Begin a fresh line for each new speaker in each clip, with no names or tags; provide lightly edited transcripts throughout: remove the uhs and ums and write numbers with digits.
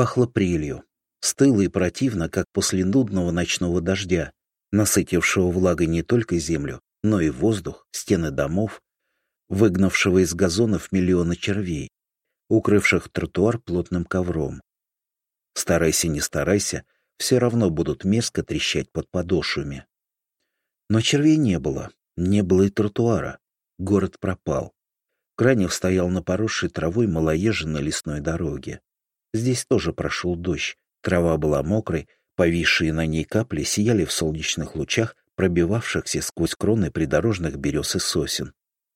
Пахло прелью. Стыло и противно, как после нудного ночного дождя, насытившего влагой не только землю, но и воздух, стены домов, выгнавшего из газонов миллионы червей, укрывших тротуар плотным ковром. Старайся, не старайся, все равно будут мерзко трещать под подошвами. Но червей не было и тротуара. Город пропал. Кранев стоял на поросшей травой малоезженной лесной дороге. Здесь тоже прошел дождь. Трава была мокрой, повисшие на ней капли сияли в солнечных лучах, пробивавшихся сквозь кроны придорожных берез и сосен.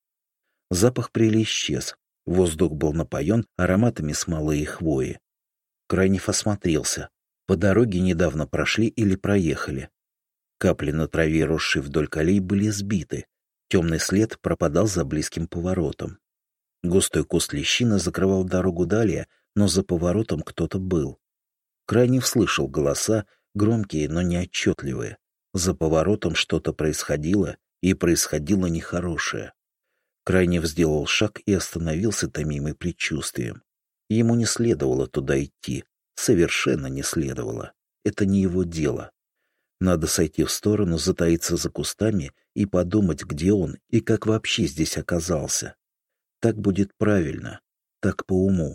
Запах прели исчез. Воздух был напоен ароматами смолы и хвои. Кранев осмотрелся. По дороге недавно прошли или проехали. Капли на траве, росшей вдоль колей, были сбиты. Темный след пропадал за близким поворотом. Густой куст лещины закрывал дорогу далее, но за поворотом кто-то был. Кранев слышал голоса, громкие, но неотчетливые. За поворотом что-то происходило, и происходило нехорошее. Кранев сделал шаг и остановился, томимый предчувствием. Ему не следовало туда идти. Совершенно не следовало. Это не его дело. Надо сойти в сторону, затаиться за кустами и подумать, где он и как вообще здесь оказался. Так будет правильно, так по уму.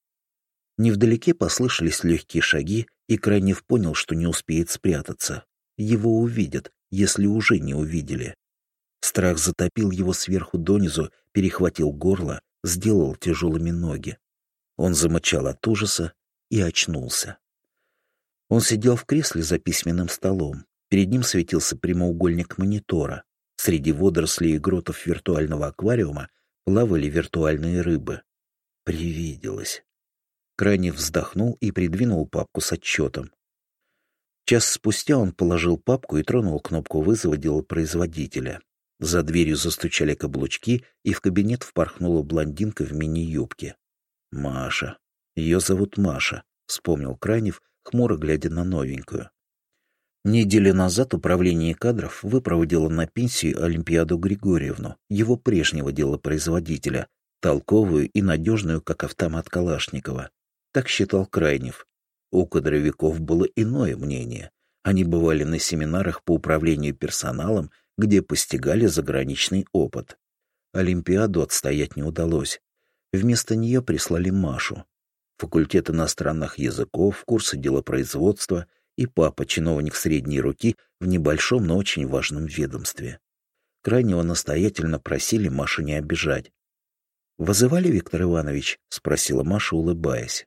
Невдалеке послышались легкие шаги, и Кранев понял, что не успеет спрятаться. Его увидят, если уже не увидели. Страх затопил его сверху донизу, перехватил горло, сделал тяжелыми ноги. Он замычал от ужаса и очнулся. Он сидел в кресле за письменным столом. Перед ним светился прямоугольник монитора. Среди водорослей и гротов виртуального аквариума плавали виртуальные рыбы. Привиделось. Кранев вздохнул и придвинул папку с отчетом. Час спустя он положил папку и тронул кнопку вызова делопроизводителя. За дверью застучали каблучки, и в кабинет впорхнула блондинка в мини-юбке. «Маша. Ее зовут Маша», — вспомнил Кранев, хмуро глядя на новенькую. Неделю назад управление кадров выпроводило на пенсию Олимпиаду Григорьевну, его прежнего делопроизводителя, толковую и надежную, как автомат Калашникова. Так считал Кранев. У кадровиков было иное мнение. Они бывали на семинарах по управлению персоналом, где постигали заграничный опыт. Олимпиаду отстоять не удалось. Вместо нее прислали Машу. Факультет иностранных языков, курсы делопроизводства и папа, чиновник средней руки в небольшом, но очень важном ведомстве. Крайнего настоятельно просили Машу не обижать. «Вызывали, Виктор Иванович?» — спросила Маша, улыбаясь.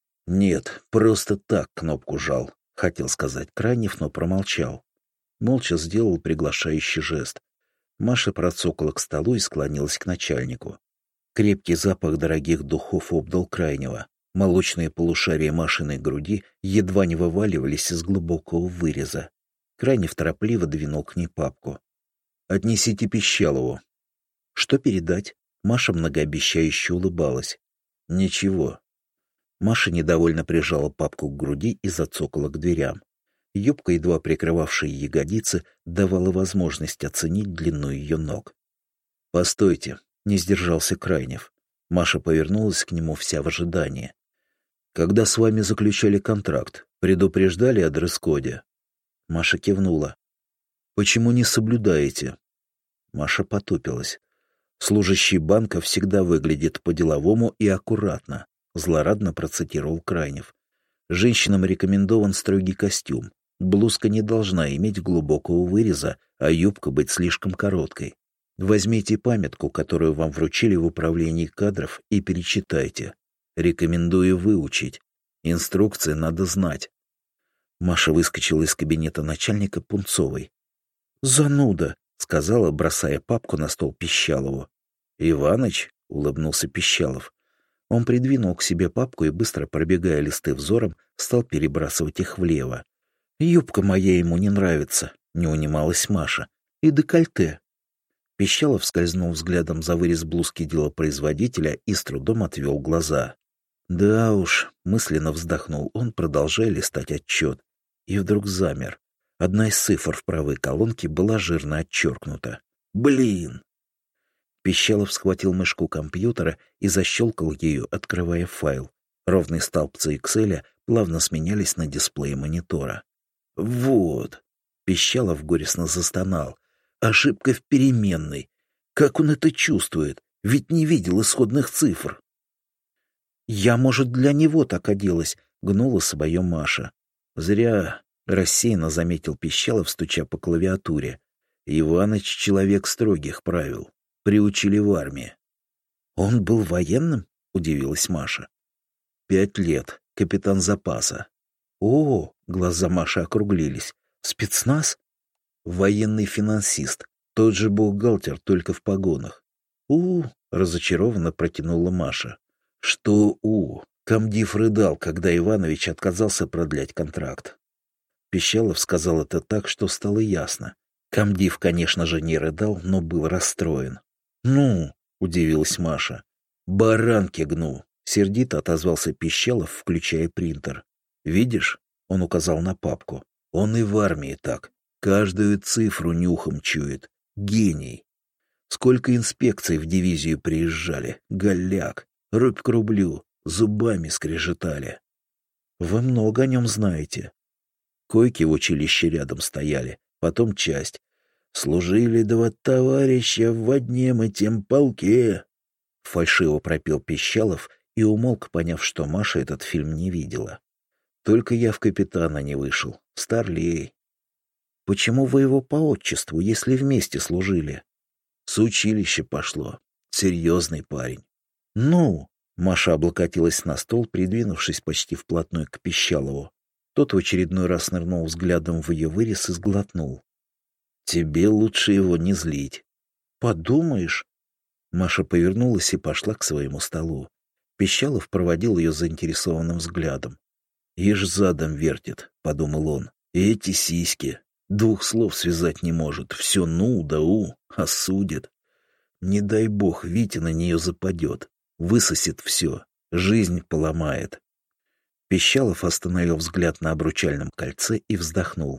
«Нет, просто так кнопку жал», — хотел сказать Кранев, но промолчал. Молча сделал приглашающий жест. Маша процокала к столу и склонилась к начальнику. Крепкий запах дорогих духов обдал Крайнего. Молочные полушария Машиной груди едва не вываливались из глубокого выреза. Крайнев торопливо двинул к ней папку. «Отнесите Пищалову». «Что передать?» Маша многообещающе улыбалась. «Ничего». Маша недовольно прижала папку к груди и зацокала к дверям. Юбка, едва прикрывавшая ягодицы, давала возможность оценить длину ее ног. «Постойте», — не сдержался Крайнев. Маша повернулась к нему вся в ожидании. «Когда с вами заключали контракт, предупреждали о дресс-коде?» Маша кивнула. «Почему не соблюдаете?» Маша потупилась. «Служащий банка всегда выглядит по-деловому и аккуратно», — злорадно процитировал Крайнев. «Женщинам рекомендован строгий костюм. Блузка не должна иметь глубокого выреза, а юбка быть слишком короткой. Возьмите памятку, которую вам вручили в управлении кадров, и перечитайте. Рекомендую выучить. Инструкции надо знать». Маша выскочила из кабинета начальника Пунцовой. «Зануда!» — сказала, бросая папку на стол Пищалову. «Иваныч?» — улыбнулся Пищалов. Он придвинул к себе папку и, быстро пробегая листы взором, стал перебрасывать их влево. «Юбка моя ему не нравится», — не унималась Маша. «И декольте». Пищалов скользнул взглядом за вырез блузки делопроизводителя и с трудом отвел глаза. «Да уж», — мысленно вздохнул он, продолжая листать отчет. И вдруг замер. Одна из цифр в правой колонке была жирно отчеркнута. «Блин!» Пищалов схватил мышку компьютера и защелкал ею, открывая файл. Ровные столбцы Экселя плавно сменялись на дисплее монитора. «Вот!» — Пищалов горестно застонал. «Ошибка в переменной. Как он это чувствует? Ведь не видел исходных цифр». «Я, может, для него так оделась», — гнула свое Маша. «Зря», — рассеянно заметил Пищалов, стуча по клавиатуре. «Иваныч — человек строгих правил. Приучили в армии». «Он был военным?» — удивилась Маша. 5 лет. Капитан запаса». «О!» — глаза Маши округлились. «Спецназ?» «Военный финансист. Тот же бухгалтер, только в погонах». Разочарованно протянула Маша. «Что Комдив рыдал, когда Иванович отказался продлять контракт». Пищалов сказал это так, что стало ясно. Комдив, конечно же, не рыдал, но был расстроен. «Ну?» — удивилась Маша. «Баранки гну!» — сердито отозвался Пищалов, включая принтер. «Видишь?» — он указал на папку. «Он и в армии так. Каждую цифру нюхом чует. Гений. Сколько инспекций в дивизию приезжали. Голяк. Рубь к рублю. Зубами скрежетали». «Вы много о нем знаете». Койки в училище рядом стояли, потом часть. «Служили 2 товарища в одном и тем полке», — фальшиво пропел Пищалов и умолк, поняв, что Маша этот фильм не видела. «Только я в капитана не вышел. Старлей». «Почему вы его по отчеству, если вместе служили?» «С училища пошло. Серьезный парень». «Ну?» — Маша облокотилась на стол, придвинувшись почти вплотную к Пищалову. Тот в очередной раз нырнул взглядом в ее вырез и сглотнул. «Тебе лучше его не злить». «Подумаешь». Маша повернулась и пошла к своему столу. Пищалов проводил ее заинтересованным взглядом. «Ишь задом вертит», — подумал он. «И эти сиськи. 2 слов связать не может. Все да осудит. Не дай бог Витя на нее западет. Высосет все. Жизнь поломает». Пищалов остановил взгляд на обручальном кольце и вздохнул.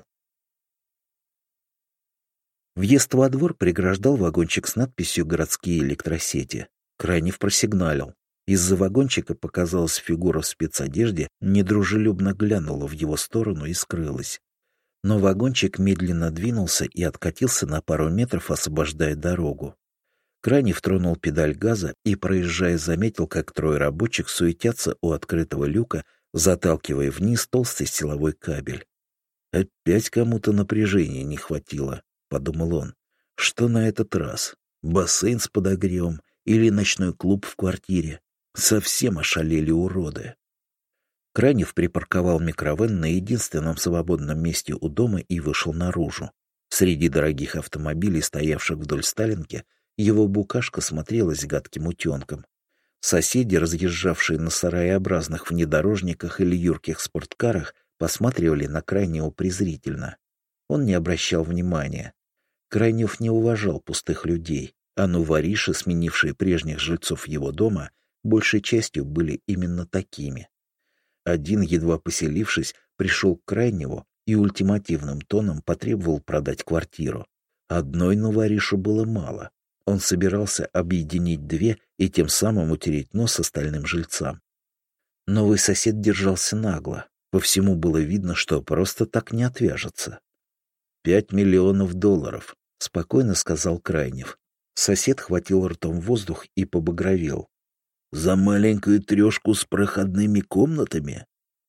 Въезд во двор преграждал вагончик с надписью «Городские электросети». Крайнев просигналил. Из-за вагончика показалась фигура в спецодежде, недружелюбно глянула в его сторону и скрылась. Но вагончик медленно двинулся и откатился на пару метров, освобождая дорогу. Крайнев тронул педаль газа и, проезжая, заметил, как 3 рабочих суетятся у открытого люка, заталкивая вниз толстый силовой кабель. «Опять кому-то напряжения не хватило», — подумал он. «Что на этот раз? Бассейн с подогревом или ночной клуб в квартире? Совсем ошалели уроды». Крайнев припарковал микровэн на единственном свободном месте у дома и вышел наружу. Среди дорогих автомобилей, стоявших вдоль Сталинки, его букашка смотрелась гадким утенком. Соседи, разъезжавшие на сараеобразных внедорожниках или юрких спорткарах, посматривали на Крайнева презрительно. Он не обращал внимания. Крайнев не уважал пустых людей, а новориши, сменившие прежних жильцов его дома, большей частью были именно такими. Один, едва поселившись, пришел к Крайневу и ультимативным тоном потребовал продать квартиру. Одной новоришу было мало. Он собирался объединить 2 и тем самым утереть нос остальным жильцам. Новый сосед держался нагло. По всему было видно, что просто так не отвяжется. $5 миллионов, — спокойно сказал Крайнев. Сосед хватил ртом воздух и побагровел. «За маленькую 3 с проходными комнатами?»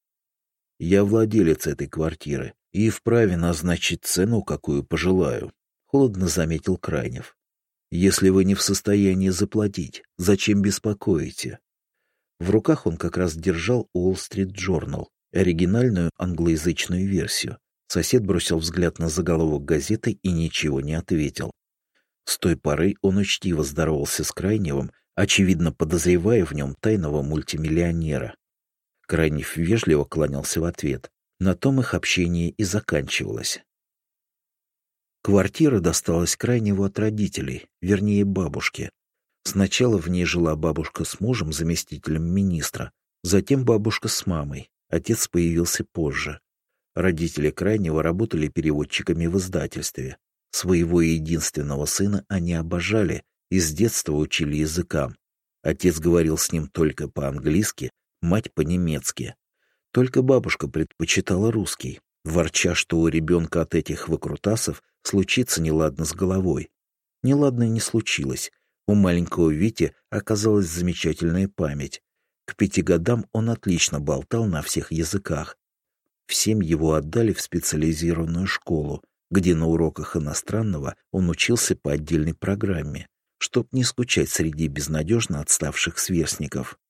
«Я владелец этой квартиры и вправе назначить цену, какую пожелаю», — холодно заметил Крайнев. «Если вы не в состоянии заплатить, зачем беспокоите?» В руках он как раз держал Wall Street Journal, оригинальную англоязычную версию. Сосед бросил взгляд на заголовок газеты и ничего не ответил. С той поры он учтиво здоровался с Крайневым, очевидно подозревая в нем тайного мультимиллионера. Крайнев вежливо кланялся в ответ. На том их общение и заканчивалось. Квартира досталась Крайневу от родителей, вернее бабушки. Сначала в ней жила бабушка с мужем, заместителем министра, затем бабушка с мамой. Отец появился позже. Родители Крайнева работали переводчиками в издательстве. Своего единственного сына они обожали и с детства учили языкам. Отец говорил с ним только по-английски, мать по-немецки. Только бабушка предпочитала русский, ворча, что у ребенка от этих выкрутасов случится неладно с головой. Неладно не случилось. У маленького Вити оказалась замечательная память. К 5 годам он отлично болтал на всех языках. В 7 его отдали в специализированную школу, где на уроках иностранного он учился по отдельной программе, чтоб не скучать среди безнадежно отставших сверстников.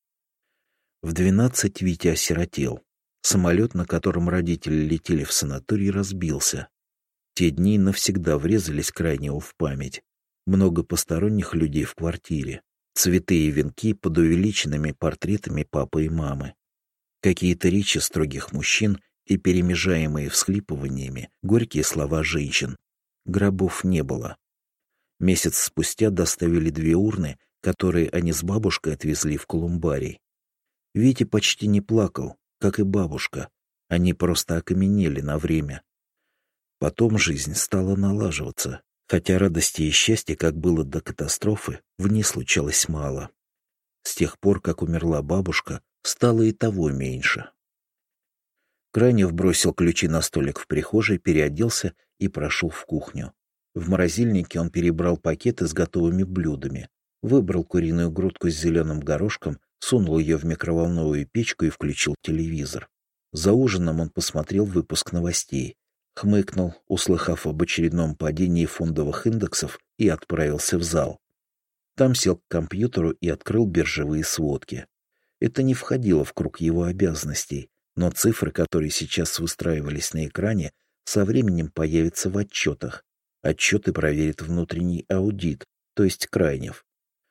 В 12 Витя осиротел. Самолет, на котором родители летели в санаторий, разбился. Те дни навсегда врезались крайне в память. Много посторонних людей в квартире. Цветы и венки под увеличенными портретами папы и мамы. Какие-то речи строгих мужчин и перемежаемые всхлипываниями горькие слова женщин. Гробов не было. Месяц спустя доставили 2 урны, которые они с бабушкой отвезли в колумбарий. Витя почти не плакал, как и бабушка. Они просто окаменели на время. Потом жизнь стала налаживаться, хотя радости и счастья, как было до катастрофы, в ней случалось мало. С тех пор, как умерла бабушка, стало и того меньше. Крайнев бросил ключи на столик в прихожей, переоделся и прошел в кухню. В морозильнике он перебрал пакеты с готовыми блюдами, выбрал куриную грудку с зеленым горошком, сунул ее в микроволновую печку и включил телевизор. За ужином он посмотрел выпуск новостей, хмыкнул, услыхав об очередном падении фондовых индексов, и отправился в зал. Там сел к компьютеру и открыл биржевые сводки. Это не входило в круг его обязанностей, но цифры, которые сейчас выстраивались на экране, со временем появятся в отчетах. Отчеты проверит внутренний аудит, то есть Крайнев.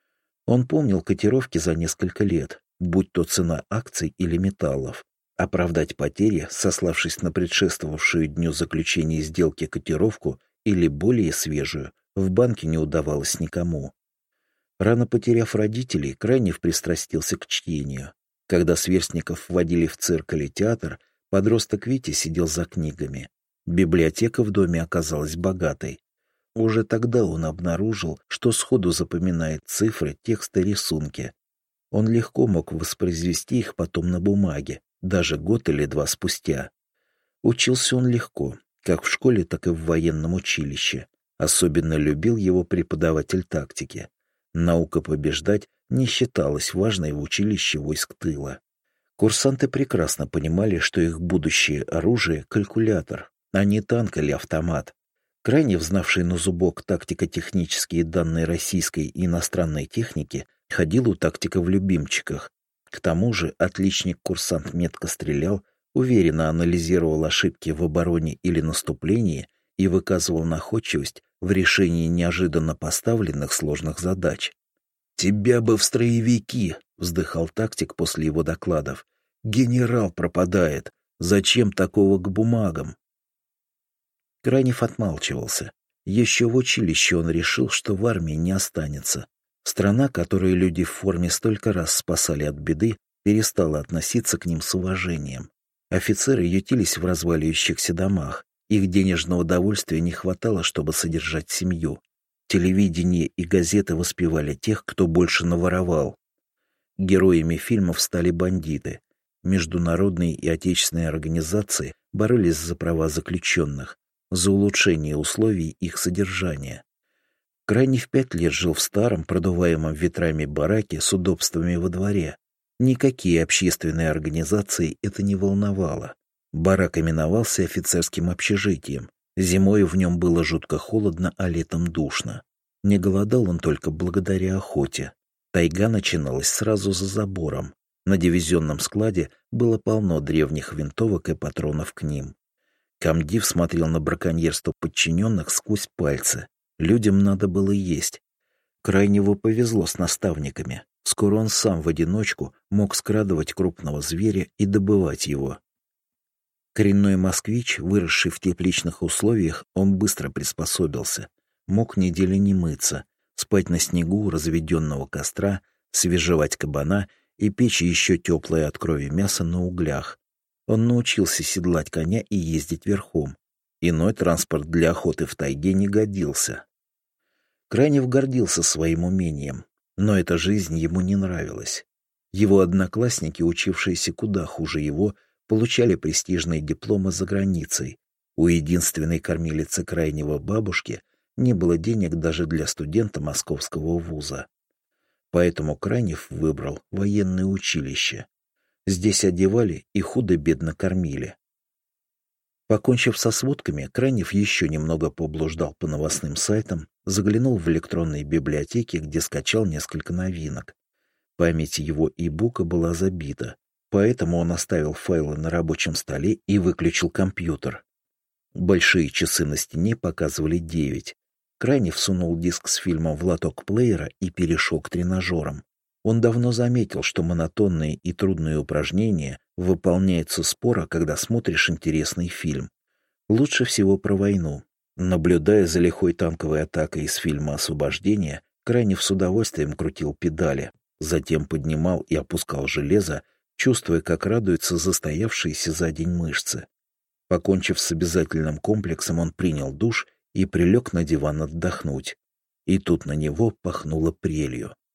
Он помнил котировки за несколько лет, будь то цена акций или металлов. Оправдать потери, сославшись на предшествовавшую дню заключения сделки котировку или более свежую, в банке не удавалось никому. Рано потеряв родителей, Крайнев пристрастился к чтению. Когда сверстников вводили в цирк или театр, подросток Витя сидел за книгами. Библиотека в доме оказалась богатой. Уже тогда он обнаружил, что сходу запоминает цифры, тексты, рисунки. Он легко мог воспроизвести их потом на бумаге, даже год или 2 спустя. Учился он легко, как в школе, так и в военном училище. Особенно любил его преподаватель тактики. Наука побеждать не считалась важной в училище войск тыла. Курсанты прекрасно понимали, что их будущее оружие — калькулятор, а не танк или автомат. Крайне знавший на зубок тактико-технические данные российской и иностранной техники, ходил у тактика в любимчиках. К тому же отличник-курсант метко стрелял, уверенно анализировал ошибки в обороне или наступлении и выказывал находчивость в решении неожиданно поставленных сложных задач. «Тебя бы в строевики!» — вздыхал тактик после его докладов. «Генерал пропадает! Зачем такого к бумагам?» Крайнев отмалчивался. Еще в училище он решил, что в армии не останется. Страна, которую люди в форме столько раз спасали от беды, перестала относиться к ним с уважением. Офицеры ютились в разваливающихся домах. Их денежного довольствия не хватало, чтобы содержать семью. Телевидение и газеты воспевали тех, кто больше наворовал. Героями фильмов стали бандиты. Международные и отечественные организации боролись за права заключенных, за улучшение условий их содержания. Крайне в 5 лет жил в старом, продуваемом ветрами бараке с удобствами во дворе. Никакие общественные организации это не волновало. Барак именовался офицерским общежитием. Зимой в нем было жутко холодно, а летом душно. Не голодал он только благодаря охоте. Тайга начиналась сразу за забором. На дивизионном складе было полно древних винтовок и патронов к ним. Комдив смотрел на браконьерство подчиненных сквозь пальцы. Людям надо было есть. Крайнего повезло с наставниками. Скоро он сам в одиночку мог скрадывать крупного зверя и добывать его. Коренной москвич, выросший в тепличных условиях, он быстро приспособился. Мог неделю не мыться, спать на снегу у разведенного костра, свежевать кабана и печь еще теплое от крови мясо на углях. Он научился седлать коня и ездить верхом. Иной транспорт для охоты в тайге не годился. Крайнев гордился своим умением, но эта жизнь ему не нравилась. Его одноклассники, учившиеся куда хуже его, получали престижные дипломы за границей. У единственной кормилицы крайнего бабушки не было денег даже для студента московского вуза. Поэтому Крайнев выбрал военное училище. Здесь одевали и худо-бедно кормили. Покончив со сводками, Крайнев еще немного поблуждал по новостным сайтам, заглянул в электронные библиотеки, где скачал несколько новинок. Память его и-бука была забита, поэтому он оставил файлы на рабочем столе и выключил компьютер. Большие часы на стене показывали 9. Крайнев сунул диск с фильмом в лоток плеера и перешел к тренажерам. Он давно заметил, что монотонные и трудные упражнения выполняются споро, когда смотришь интересный фильм. Лучше всего про войну. Наблюдая за лихой танковой атакой из фильма «Освобождение», Крайнев с удовольствием крутил педали, затем поднимал и опускал железо, чувствуя, как радуются застоявшиеся за день мышцы. Покончив с обязательным комплексом, он принял душ и прилег на диван отдохнуть. И тут на него пахнуло прелью.